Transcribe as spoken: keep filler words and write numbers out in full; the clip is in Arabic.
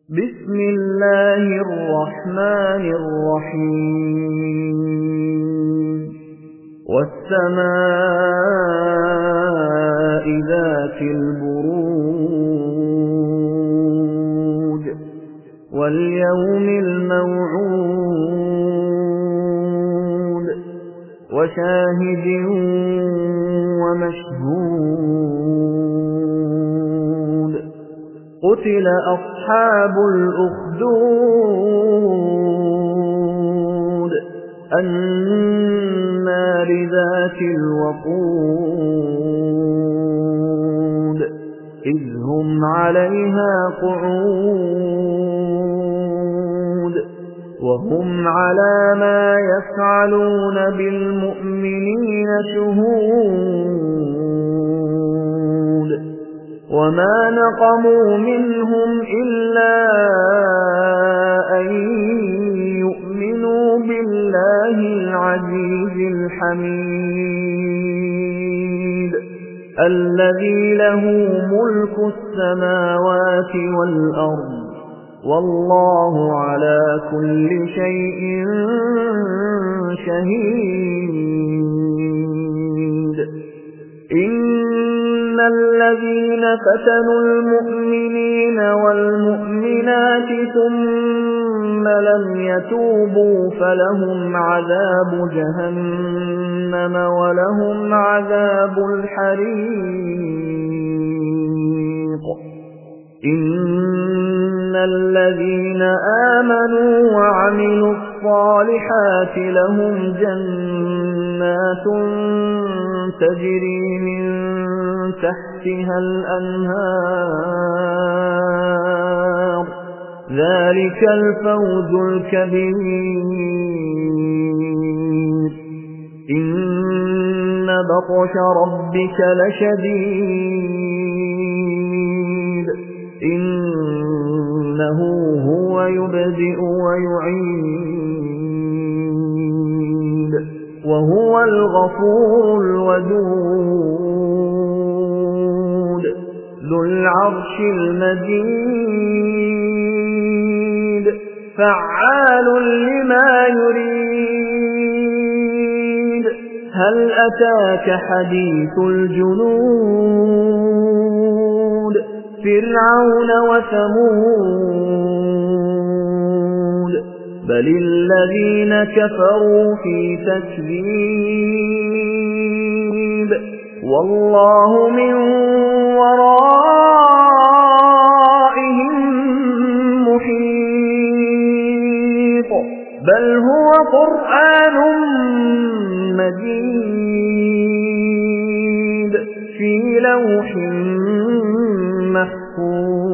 بسم الله الرحمن الرحيم والسماء ذات البروج واليوم الموعود وشاهد ومشهود قتل أصحاب الأخدود النار ذات الوقود إذ هم عليها قعود وهم على ما يفعلون بالمؤمنين شهود وما نقموا منهم إلا أن يؤمنوا بالله العزيز الحميد الذي له ملك السماوات والأرض والله على كل شيء شهيد إن الذين فتنوا المؤمنين والمؤمنات ثم لم يتوبوا فلهم عذاب جهنم ولهم عذاب الحريق إن الذين آمنوا وعملوا الصالحات لهم جنات تجري من تحتها الأنهار ذلك الفوز الكبير إن بطش ربك لشديد إنه هو يبدئ ويعيد وهو الغفور الودود ذو العرش المجيد فعال لما يريد هل أتاك حديث الجنود فرعون وثمود بل الذين كفروا في تكذيب والله من ورائهم محيط بل هو قرآن مجيد في لوح محفوظ